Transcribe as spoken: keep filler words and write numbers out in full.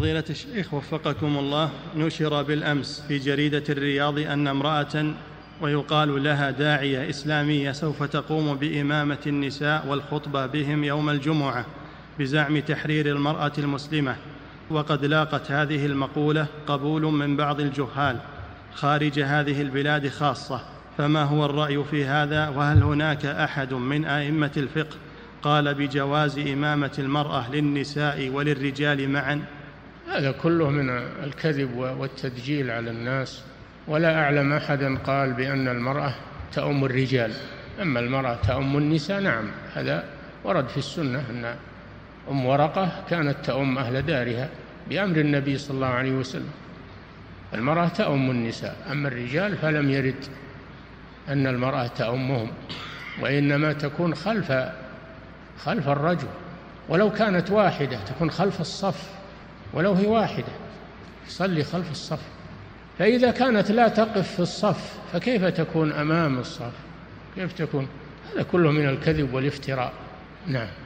فضيلة الشيخ وفقكم الله، نشر بالأمس في جريدة الرياض أن امرأة ويقال لها داعية إسلامية سوف تقوم بإمامة النساء والخطبة بهم يوم الجمعة بزعم تحرير المرأة المسلمة، وقد لاقت هذه المقولة قبول من بعض الجهال خارج هذه البلاد خاصة، فما هو الرأي في هذا؟ وهل هناك أحد من أئمة الفقه قال بجواز إمامة المرأة للنساء وللرجال معا؟ هذا كله من الكذب والتدجيل على الناس، ولا أعلم أحدا قال بأن المرأة تؤم الرجال. أما المرأة تؤم النساء نعم، هذا ورد في السنة أن أم ورقة كانت تؤم أهل دارها بأمر النبي صلى الله عليه وسلم. المرأة تؤم النساء، أما الرجال فلم يرد أن المرأة تؤمهم، وإنما تكون خلف خلف الرجل، ولو كانت واحدة تكون خلف الصف، ولو هي واحدة تصلي خلف الصف. فإذا كانت لا تقف في الصف فكيف تكون أمام الصف؟ كيف تكون؟ هذا كله من الكذب والافتراء. نعم.